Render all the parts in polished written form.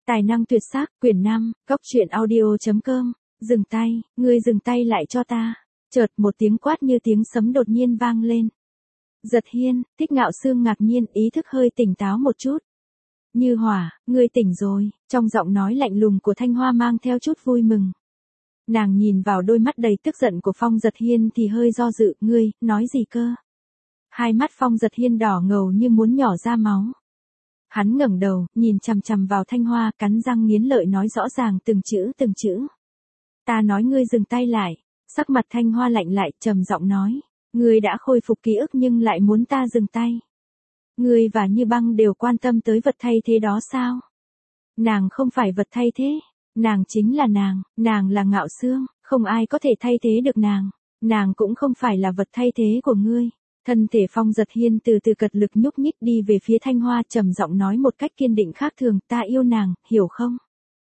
Tài năng tuyệt sắc, quyển 5, góc truyện audio.com, dừng tay, ngươi dừng tay lại cho ta. Chợt một tiếng quát như tiếng sấm đột nhiên vang lên. Giật Hiên, Thích Ngạo Sương ngạc nhiên, ý thức hơi tỉnh táo một chút. Như Hỏa, ngươi tỉnh rồi, trong giọng nói lạnh lùng của Thanh Hoa mang theo chút vui mừng. Nàng nhìn vào đôi mắt đầy tức giận của Phong Giật Hiên thì hơi do dự, ngươi, nói gì cơ? Hai mắt Phong Giật Hiên đỏ ngầu như muốn nhỏ ra máu. Hắn ngẩng đầu, nhìn chằm chằm vào Thanh Hoa, cắn răng nghiến lợi nói rõ ràng từng chữ. Ta nói ngươi dừng tay lại. Sắc mặt Thanh Hoa lạnh lại, trầm giọng nói. Ngươi đã khôi phục ký ức nhưng lại muốn ta dừng tay. Ngươi và Như Băng đều quan tâm tới vật thay thế đó sao? Nàng không phải vật thay thế. Nàng chính là nàng là Ngạo Sương, không ai có thể thay thế được nàng. Nàng cũng không phải là vật thay thế của ngươi. Thân thể Phong Giật Hiên từ từ cật lực nhúc nhích đi về phía Thanh Hoa, trầm giọng nói một cách kiên định khác thường, ta yêu nàng, hiểu không?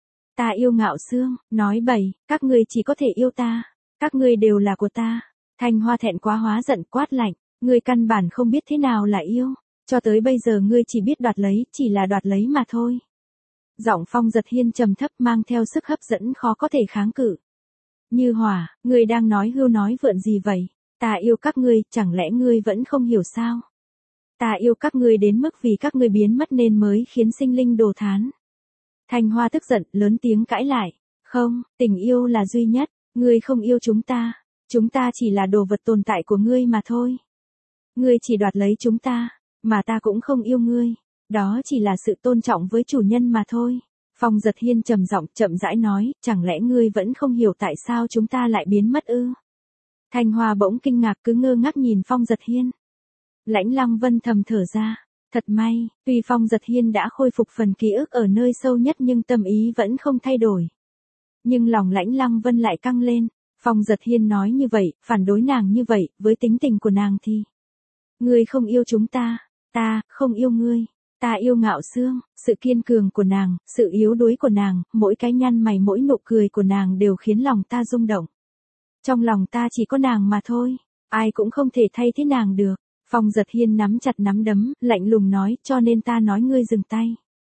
Ta yêu Ngạo Sương, nói bậy, các ngươi chỉ có thể yêu ta, các ngươi đều là của ta. Thanh Hoa thẹn quá hóa giận quát lạnh, ngươi căn bản không biết thế nào là yêu, cho tới bây giờ ngươi chỉ biết đoạt lấy, chỉ là đoạt lấy mà thôi. Giọng Phong Giật Hiên trầm thấp mang theo sức hấp dẫn khó có thể kháng cự. Như Hỏa, ngươi đang nói hưu nói vượn gì vậy? Ta yêu các ngươi, chẳng lẽ ngươi vẫn không hiểu sao? Ta yêu các ngươi đến mức vì các ngươi biến mất nên mới khiến sinh linh đồ thán. Thanh Hoa tức giận, lớn tiếng cãi lại. Không, tình yêu là duy nhất, ngươi không yêu chúng ta chỉ là đồ vật tồn tại của ngươi mà thôi. Ngươi chỉ đoạt lấy chúng ta, mà ta cũng không yêu ngươi. Đó chỉ là sự tôn trọng với chủ nhân mà thôi. Phong Giật Hiên trầm giọng chậm rãi nói, chẳng lẽ ngươi vẫn không hiểu tại sao chúng ta lại biến mất ư? Thanh Hoa bỗng kinh ngạc cứ ngơ ngác nhìn Phong Giật Hiên. Lãnh Lăng Vân thầm thở ra, thật may, tuy Phong Giật Hiên đã khôi phục phần ký ức ở nơi sâu nhất nhưng tâm ý vẫn không thay đổi. Nhưng lòng Lãnh Lăng Vân lại căng lên, Phong Giật Hiên nói như vậy, phản đối nàng như vậy, với tính tình của nàng thì. Ngươi không yêu chúng ta không yêu ngươi, ta yêu Ngạo Sương, sự kiên cường của nàng, sự yếu đuối của nàng, mỗi cái nhăn mày mỗi nụ cười của nàng đều khiến lòng ta rung động. Trong lòng ta chỉ có nàng mà thôi, ai cũng không thể thay thế nàng được. Phong Giật Hiên nắm chặt nắm đấm, lạnh lùng nói, cho nên ta nói ngươi dừng tay.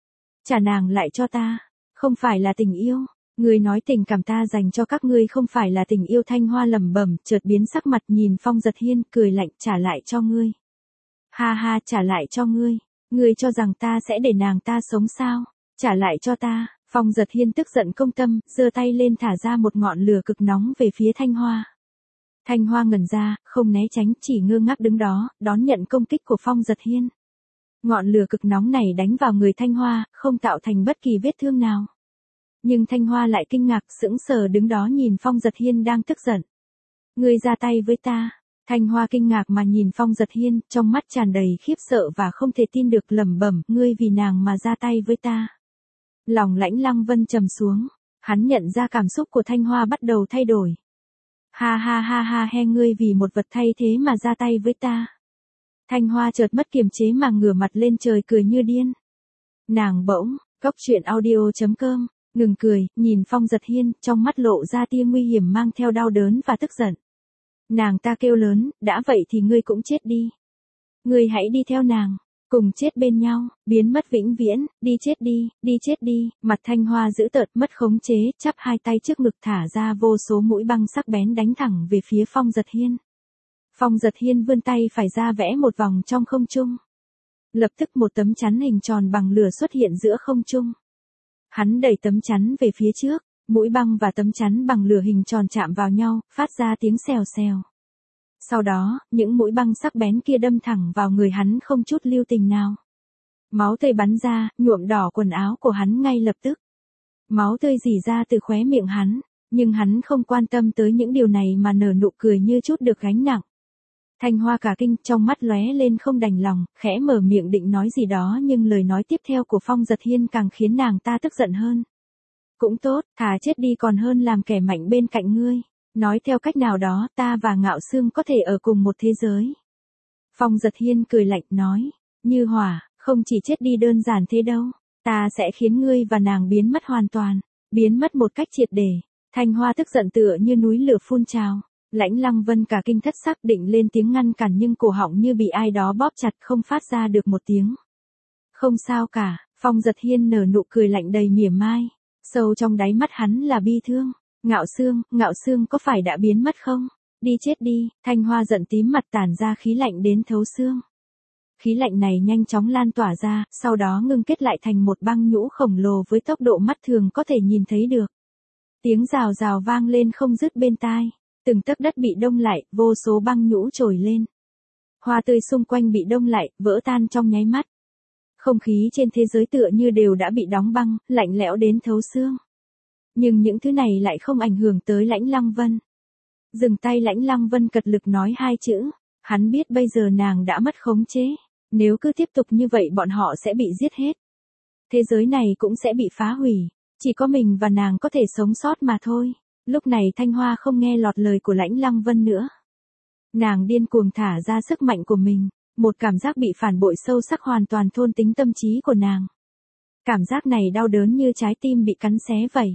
Trả nàng lại cho ta, không phải là tình yêu, ngươi nói tình cảm ta dành cho các ngươi không phải là tình yêu. Thanh Hoa lẩm bẩm, chợt biến sắc mặt nhìn Phong Giật Hiên, cười lạnh, trả lại cho ngươi. Ha ha, trả lại cho ngươi, ngươi cho rằng ta sẽ để nàng ta sống sao? Trả lại cho ta. Phong Giật Hiên tức giận công tâm, giơ tay lên thả ra một ngọn lửa cực nóng về phía Thanh Hoa. Thanh Hoa ngẩn ra, không né tránh, chỉ ngơ ngác đứng đó, đón nhận công kích của Phong Giật Hiên. Ngọn lửa cực nóng này đánh vào người Thanh Hoa, không tạo thành bất kỳ vết thương nào. Nhưng Thanh Hoa lại kinh ngạc, sững sờ đứng đó nhìn Phong Giật Hiên đang tức giận. Ngươi ra tay với ta. Thanh Hoa kinh ngạc mà nhìn Phong Giật Hiên, trong mắt tràn đầy khiếp sợ và không thể tin được, lẩm bẩm, ngươi vì nàng mà ra tay với ta. Lòng Lãnh Lăng Vân trầm xuống, hắn nhận ra cảm xúc của Thanh Hoa bắt đầu thay đổi. Ha ha ha ha he, ngươi vì một vật thay thế mà ra tay với ta. Thanh Hoa chợt mất kiềm chế mà ngửa mặt lên trời cười như điên. Nàng bỗng, góc truyện audio.com, ngừng cười, nhìn Phong Giật Hiên, trong mắt lộ ra tia nguy hiểm mang theo đau đớn và tức giận. Nàng ta kêu lớn, đã vậy thì ngươi cũng chết đi. Ngươi hãy đi theo nàng. Cùng chết bên nhau, biến mất vĩnh viễn, đi chết đi. Mặt Thanh Hoa dữ tợn, mất khống chế, chắp hai tay trước ngực thả ra vô số mũi băng sắc bén đánh thẳng về phía Phong Giật Hiên. Phong Giật Hiên vươn tay phải ra vẽ một vòng trong không trung. Lập tức một tấm chắn hình tròn bằng lửa xuất hiện giữa không trung. Hắn đẩy tấm chắn về phía trước, mũi băng và tấm chắn bằng lửa hình tròn chạm vào nhau, phát ra tiếng xèo xèo. Sau đó, những mũi băng sắc bén kia đâm thẳng vào người hắn không chút lưu tình nào. Máu tươi bắn ra, nhuộm đỏ quần áo của hắn ngay lập tức. Máu tươi rỉ ra từ khóe miệng hắn, nhưng hắn không quan tâm tới những điều này mà nở nụ cười như chút được gánh nặng. Thanh Hoa cả kinh, trong mắt lóe lên không đành lòng, khẽ mở miệng định nói gì đó nhưng lời nói tiếp theo của Phong Giật Hiên càng khiến nàng ta tức giận hơn. Cũng tốt, thà chết đi còn hơn làm kẻ mạnh bên cạnh ngươi. Nói theo cách nào đó, ta và Ngạo Sương có thể ở cùng một thế giới. Phong Giật Hiên cười lạnh nói, Như Hỏa, không chỉ chết đi đơn giản thế đâu, ta sẽ khiến ngươi và nàng biến mất hoàn toàn, biến mất một cách triệt để. Thanh Hoa tức giận tựa như núi lửa phun trào. Lãnh Lăng Vân cả kinh thất sắc định lên tiếng ngăn cản nhưng cổ họng như bị ai đó bóp chặt không phát ra được một tiếng. Không sao cả, Phong Giật Hiên nở nụ cười lạnh đầy mỉa mai. Sâu trong đáy mắt hắn là bi thương. Ngạo Sương có phải đã biến mất không? Đi chết đi, Thanh Hoa giận tím mặt tản ra khí lạnh đến thấu xương. Khí lạnh này nhanh chóng lan tỏa ra, sau đó ngưng kết lại thành một băng nhũ khổng lồ với tốc độ mắt thường có thể nhìn thấy được. Tiếng rào rào vang lên không dứt bên tai, từng tấc đất bị đông lại, vô số băng nhũ trồi lên. Hoa tươi xung quanh bị đông lại, vỡ tan trong nháy mắt. Không khí trên thế giới tựa như đều đã bị đóng băng, lạnh lẽo đến thấu xương. Nhưng những thứ này lại không ảnh hưởng tới Lãnh Lăng Vân. Dừng tay, Lãnh Lăng Vân cật lực nói hai chữ. Hắn biết bây giờ nàng đã mất khống chế. Nếu cứ tiếp tục như vậy bọn họ sẽ bị giết hết. Thế giới này cũng sẽ bị phá hủy. Chỉ có mình và nàng có thể sống sót mà thôi. Lúc này Thanh Hoa không nghe lọt lời của Lãnh Lăng Vân nữa. Nàng điên cuồng thả ra sức mạnh của mình. Một cảm giác bị phản bội sâu sắc hoàn toàn thôn tính tâm trí của nàng. Cảm giác này đau đớn như trái tim bị cắn xé vậy.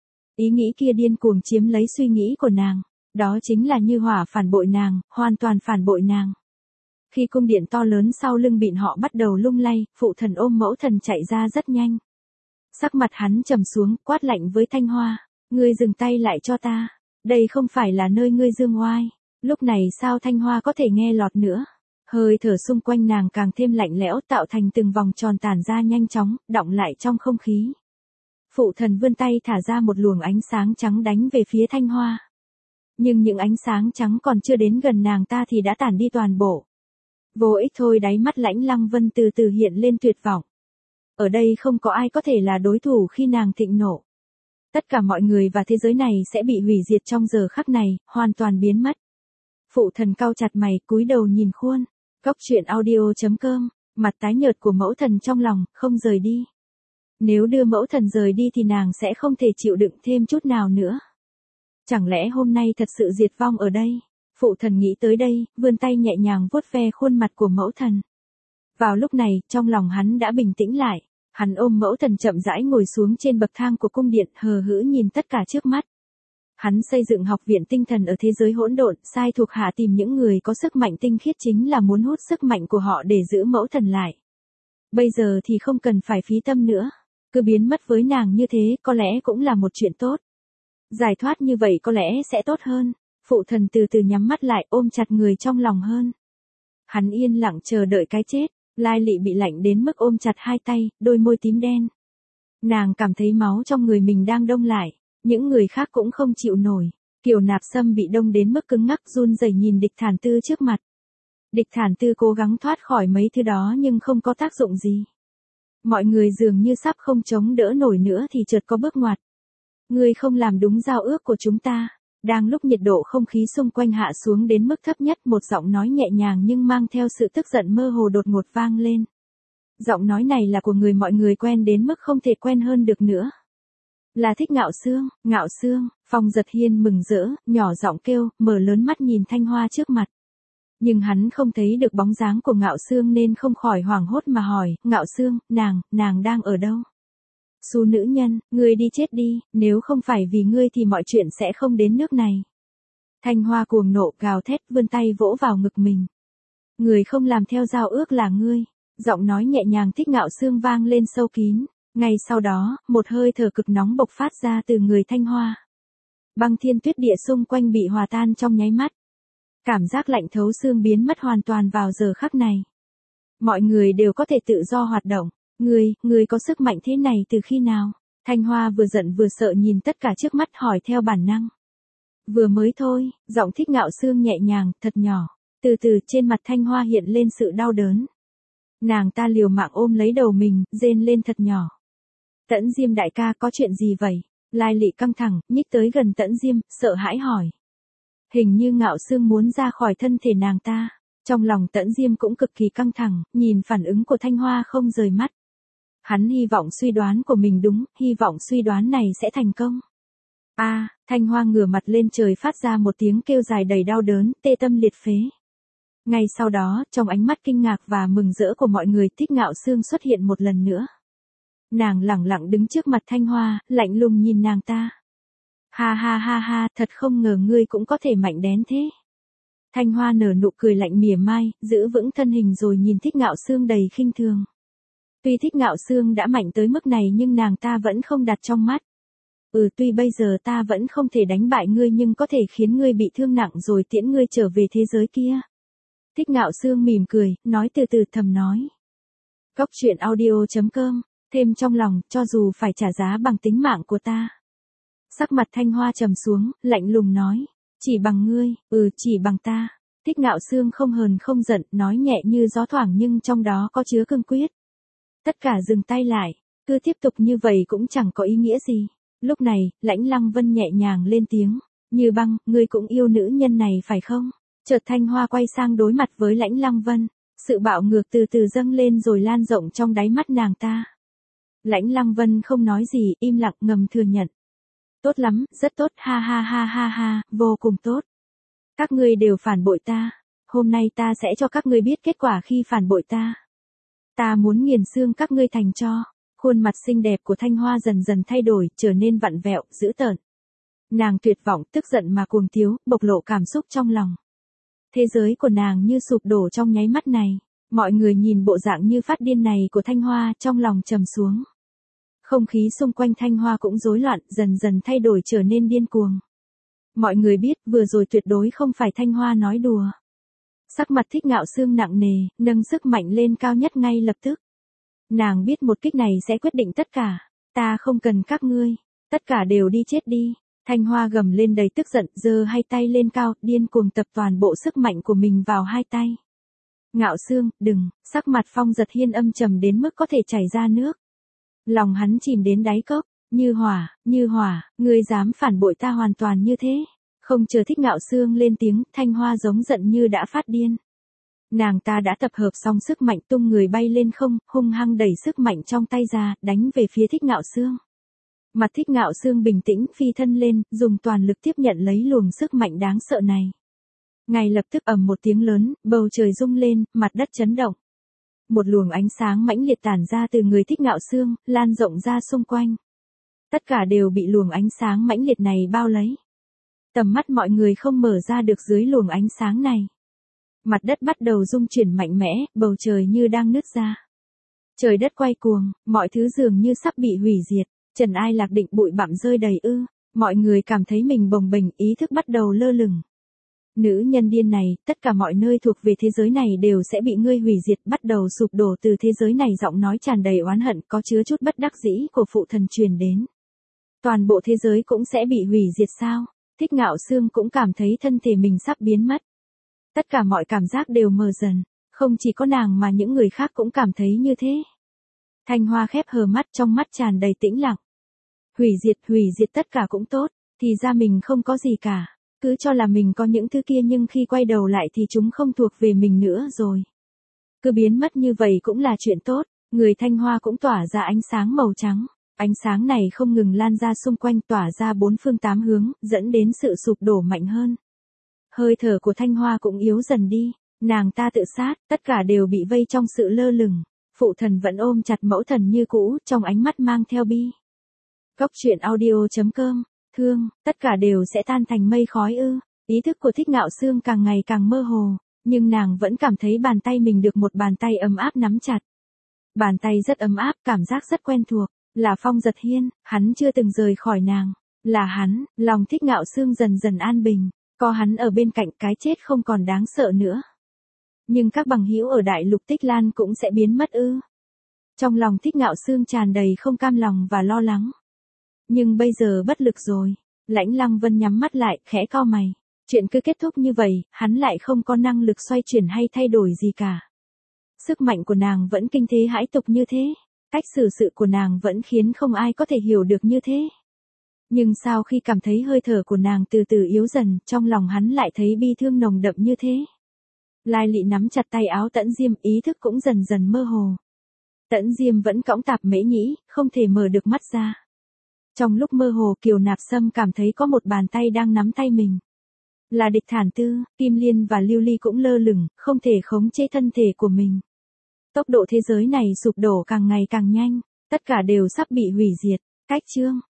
Ý nghĩ kia điên cuồng chiếm lấy suy nghĩ của nàng. Đó chính là Như Hỏa phản bội nàng, hoàn toàn phản bội nàng. Khi cung điện to lớn sau lưng Bịn họ bắt đầu lung lay, phụ thần ôm mẫu thần chạy ra rất nhanh. Sắc mặt hắn trầm xuống, quát lạnh với Thanh Hoa. Ngươi dừng tay lại cho ta. Đây không phải là nơi ngươi dương oai. Lúc này sao Thanh Hoa có thể nghe lọt nữa. Hơi thở xung quanh nàng càng thêm lạnh lẽo tạo thành từng vòng tròn tản ra nhanh chóng, đọng lại trong không khí. Phụ thần vươn tay thả ra một luồng ánh sáng trắng đánh về phía Thanh Hoa. Nhưng những ánh sáng trắng còn chưa đến gần nàng ta thì đã tản đi toàn bộ. Vô ích thôi, đáy mắt Lãnh Lăng Vân từ từ hiện lên tuyệt vọng. Ở đây không có ai có thể là đối thủ khi nàng thịnh nộ. Tất cả mọi người và thế giới này sẽ bị hủy diệt trong giờ khắc này, hoàn toàn biến mất. Phụ thần cau chặt mày, cúi đầu nhìn khuôn. Cóc truyện audio.com, mặt tái nhợt của mẫu thần trong lòng, không rời đi. Nếu đưa mẫu thần rời đi thì nàng sẽ không thể chịu đựng thêm chút nào nữa. Chẳng lẽ hôm nay thật sự diệt vong ở đây? Phụ thần nghĩ tới đây, vươn tay nhẹ nhàng vuốt ve khuôn mặt của mẫu thần. Vào lúc này, trong lòng hắn đã bình tĩnh lại. Hắn ôm mẫu thần chậm rãi ngồi xuống trên bậc thang của cung điện, hờ hững nhìn tất cả trước mắt. Hắn xây dựng học viện tinh thần ở thế giới hỗn độn, sai thuộc hạ tìm những người có sức mạnh tinh khiết chính là muốn hút sức mạnh của họ để giữ mẫu thần lại. Bây giờ thì không cần phải phí tâm nữa. Cứ biến mất với nàng như thế có lẽ cũng là một chuyện tốt. Giải thoát như vậy có lẽ sẽ tốt hơn. Phụ thần từ từ nhắm mắt lại ôm chặt người trong lòng hơn. Hắn yên lặng chờ đợi cái chết. Lai Lị bị lạnh đến mức ôm chặt hai tay, đôi môi tím đen. Nàng cảm thấy máu trong người mình đang đông lại. Những người khác cũng không chịu nổi. Kiều Nạp Sâm bị đông đến mức cứng ngắc run rẩy nhìn Địch Thản Tư trước mặt. Địch Thản Tư cố gắng thoát khỏi mấy thứ đó nhưng không có tác dụng gì. Mọi người dường như sắp không chống đỡ nổi nữa thì chợt có bước ngoặt. Ngươi không làm đúng giao ước của chúng ta. Đang lúc nhiệt độ không khí xung quanh hạ xuống đến mức thấp nhất, một giọng nói nhẹ nhàng nhưng mang theo sự tức giận mơ hồ đột ngột vang lên. Giọng nói này là của người mọi người quen đến mức không thể quen hơn được nữa. Là Thích Ngạo Sương, Phong Giật Hiên mừng rỡ, nhỏ giọng kêu, mở lớn mắt nhìn Thanh Hoa trước mặt. Nhưng hắn không thấy được bóng dáng của Ngạo Sương nên không khỏi hoảng hốt mà hỏi, Ngạo Sương, nàng đang ở đâu? Xu nữ nhân, ngươi đi chết đi, nếu không phải vì ngươi thì mọi chuyện sẽ không đến nước này. Thanh Hoa cuồng nộ gào thét vươn tay vỗ vào ngực mình. Người không làm theo giao ước là ngươi. Giọng nói nhẹ nhàng Thích Ngạo Sương vang lên sâu kín. Ngay sau đó, một hơi thở cực nóng bộc phát ra từ người Thanh Hoa. Băng thiên tuyết địa xung quanh bị hòa tan trong nháy mắt. Cảm giác lạnh thấu xương biến mất hoàn toàn vào giờ khắc này. Mọi người đều có thể tự do hoạt động. Ngươi có sức mạnh thế này từ khi nào? Thanh Hoa vừa giận vừa sợ nhìn tất cả trước mắt hỏi theo bản năng. Vừa mới thôi, giọng Thích Ngạo Sương nhẹ nhàng, thật nhỏ. Từ từ trên mặt Thanh Hoa hiện lên sự đau đớn. Nàng ta liều mạng ôm lấy đầu mình, rên lên thật nhỏ. Tẫn Diêm đại ca có chuyện gì vậy? Lai Lị căng thẳng, nhích tới gần Tẫn Diêm, sợ hãi hỏi. Hình như Ngạo Sương muốn ra khỏi thân thể nàng ta. Trong lòng Tẫn Diêm cũng cực kỳ căng thẳng, nhìn phản ứng của Thanh Hoa không rời mắt. Hắn hy vọng suy đoán của mình đúng, hy vọng suy đoán này sẽ thành công. Thanh Hoa ngửa mặt lên trời phát ra một tiếng kêu dài đầy đau đớn, tê tâm liệt phế. Ngay sau đó, trong ánh mắt kinh ngạc và mừng rỡ của mọi người, Thích Ngạo Sương xuất hiện một lần nữa. Nàng lẳng lặng đứng trước mặt Thanh Hoa, lạnh lùng nhìn nàng ta. Ha, thật không ngờ ngươi cũng có thể mạnh đến thế. Thanh Hoa nở nụ cười lạnh mỉa mai, giữ vững thân hình rồi nhìn Thích Ngạo Sương đầy khinh thường. Tuy Thích Ngạo Sương đã mạnh tới mức này nhưng nàng ta vẫn không đặt trong mắt. Tuy bây giờ ta vẫn không thể đánh bại ngươi nhưng có thể khiến ngươi bị thương nặng rồi tiễn ngươi trở về thế giới kia. Thích Ngạo Sương mỉm cười, nói từ từ thầm nói. Cốc truyện audio.com, thêm trong lòng, cho dù phải trả giá bằng tính mạng của ta. Sắc mặt Thanh Hoa trầm xuống, lạnh lùng nói. Chỉ bằng ngươi, chỉ bằng ta. Thích Ngạo Sương không hờn không giận, nói nhẹ như gió thoảng nhưng trong đó có chứa cương quyết. Tất cả dừng tay lại, cứ tiếp tục như vậy cũng chẳng có ý nghĩa gì. Lúc này, Lãnh Lăng Vân nhẹ nhàng lên tiếng. Như Băng, ngươi cũng yêu nữ nhân này phải không? Chợt Thanh Hoa quay sang đối mặt với Lãnh Lăng Vân. Sự bạo ngược từ từ dâng lên rồi lan rộng trong đáy mắt nàng ta. Lãnh Lăng Vân không nói gì, im lặng ngầm thừa nhận. Tốt lắm, rất tốt, ha ha ha ha ha, vô cùng tốt. Các ngươi đều phản bội ta. Hôm nay ta sẽ cho các ngươi biết kết quả khi phản bội ta. Ta muốn nghiền xương các ngươi thành tro. Khuôn mặt xinh đẹp của Thanh Hoa dần dần thay đổi, trở nên vặn vẹo, dữ tợn. Nàng tuyệt vọng, tức giận mà cuồng tiếu, bộc lộ cảm xúc trong lòng. Thế giới của nàng như sụp đổ trong nháy mắt này. Mọi người nhìn bộ dạng như phát điên này của Thanh Hoa, trong lòng trầm xuống. Không khí xung quanh Thanh Hoa cũng rối loạn, dần dần thay đổi trở nên điên cuồng. Mọi người biết, vừa rồi tuyệt đối không phải Thanh Hoa nói đùa. Sắc mặt Thích Ngạo Sương nặng nề, nâng sức mạnh lên cao nhất ngay lập tức. Nàng biết một kích này sẽ quyết định tất cả. Ta không cần các ngươi. Tất cả đều đi chết đi. Thanh Hoa gầm lên đầy tức giận, giơ hai tay lên cao, điên cuồng tập toàn bộ sức mạnh của mình vào hai tay. Ngạo Sương, đừng, sắc mặt Phong Giật Hiên âm trầm đến mức có thể chảy ra nước. Lòng hắn chìm đến đáy cốc, như hỏa, ngươi dám phản bội ta hoàn toàn như thế. Không chờ Thích Ngạo Sương lên tiếng, Thanh Hoa giống giận như đã phát điên. Nàng ta đã tập hợp xong sức mạnh tung người bay lên không, hung hăng đẩy sức mạnh trong tay ra, đánh về phía Thích Ngạo Sương. Mặt Thích Ngạo Sương bình tĩnh phi thân lên, dùng toàn lực tiếp nhận lấy luồng sức mạnh đáng sợ này. Ngay lập tức ầm một tiếng lớn, bầu trời rung lên, mặt đất chấn động. Một luồng ánh sáng mãnh liệt tản ra từ người Thích Ngạo Sương, lan rộng ra xung quanh. Tất cả đều bị luồng ánh sáng mãnh liệt này bao lấy. Tầm mắt mọi người không mở ra được dưới luồng ánh sáng này. Mặt đất bắt đầu rung chuyển mạnh mẽ, bầu trời như đang nứt ra. Trời đất quay cuồng, mọi thứ dường như sắp bị hủy diệt. Trần Ai Lạc Định bụi bặm rơi đầy mọi người cảm thấy mình bồng bềnh, ý thức bắt đầu lơ lửng. Nữ nhân điên này, tất cả mọi nơi thuộc về thế giới này đều sẽ bị ngươi hủy diệt, bắt đầu sụp đổ từ thế giới này. Giọng nói tràn đầy oán hận, có chứa chút bất đắc dĩ của phụ thần truyền đến. Toàn bộ thế giới cũng sẽ bị hủy diệt sao? Thích Ngạo Sương cũng cảm thấy thân thể mình sắp biến mất. Tất cả mọi cảm giác đều mờ dần, không chỉ có nàng mà những người khác cũng cảm thấy như thế. Thanh Hoa khép hờ mắt, trong mắt tràn đầy tĩnh lặng. Hủy diệt tất cả cũng tốt, thì ra mình không có gì cả. Cứ cho là mình có những thứ kia nhưng khi quay đầu lại thì chúng không thuộc về mình nữa rồi. Cứ biến mất như vậy cũng là chuyện tốt, người Thanh Hoa cũng tỏa ra ánh sáng màu trắng. Ánh sáng này không ngừng lan ra xung quanh, tỏa ra bốn phương tám hướng, dẫn đến sự sụp đổ mạnh hơn. Hơi thở của Thanh Hoa cũng yếu dần đi, nàng ta tự sát, tất cả đều bị vây trong sự lơ lửng. Phụ thần vẫn ôm chặt mẫu thần như cũ, trong ánh mắt mang theo bi. Cốc truyện audio.com, thương, tất cả đều sẽ tan thành mây khói Ý thức của Thích Ngạo Sương càng ngày càng mơ hồ, nhưng nàng vẫn cảm thấy bàn tay mình được một bàn tay ấm áp nắm chặt. Bàn tay rất ấm áp, cảm giác rất quen thuộc, là Phong Giật Hiên, hắn chưa từng rời khỏi nàng. Là hắn, lòng Thích Ngạo Sương dần dần an bình, có hắn ở bên cạnh cái chết không còn đáng sợ nữa. Nhưng các bằng hữu ở Đại Lục Tích Lan cũng sẽ biến mất Trong lòng Thích Ngạo Sương tràn đầy không cam lòng và lo lắng. Nhưng bây giờ bất lực rồi. Lãnh Lăng Vân nhắm mắt lại, khẽ cau mày. Chuyện cứ kết thúc như vậy, hắn lại không có năng lực xoay chuyển hay thay đổi gì cả. Sức mạnh của nàng vẫn kinh thế hãi tục như thế. Cách xử sự của nàng vẫn khiến không ai có thể hiểu được như thế. Nhưng sau khi cảm thấy hơi thở của nàng từ từ yếu dần, trong lòng hắn lại thấy bi thương nồng đậm như thế. Lai Lị nắm chặt tay áo Tẫn Diêm, ý thức cũng dần dần mơ hồ. Tẫn Diêm vẫn cõng Tạp Mễ Nhĩ, không thể mở được mắt ra. Trong lúc mơ hồ, Kiều Nạp Sâm cảm thấy có một bàn tay đang nắm tay mình. Là Địch Thản Tư, Kim Liên và Lưu Ly cũng lơ lửng, không thể khống chế thân thể của mình. Tốc độ thế giới này sụp đổ càng ngày càng nhanh, tất cả đều sắp bị hủy diệt. Cách chương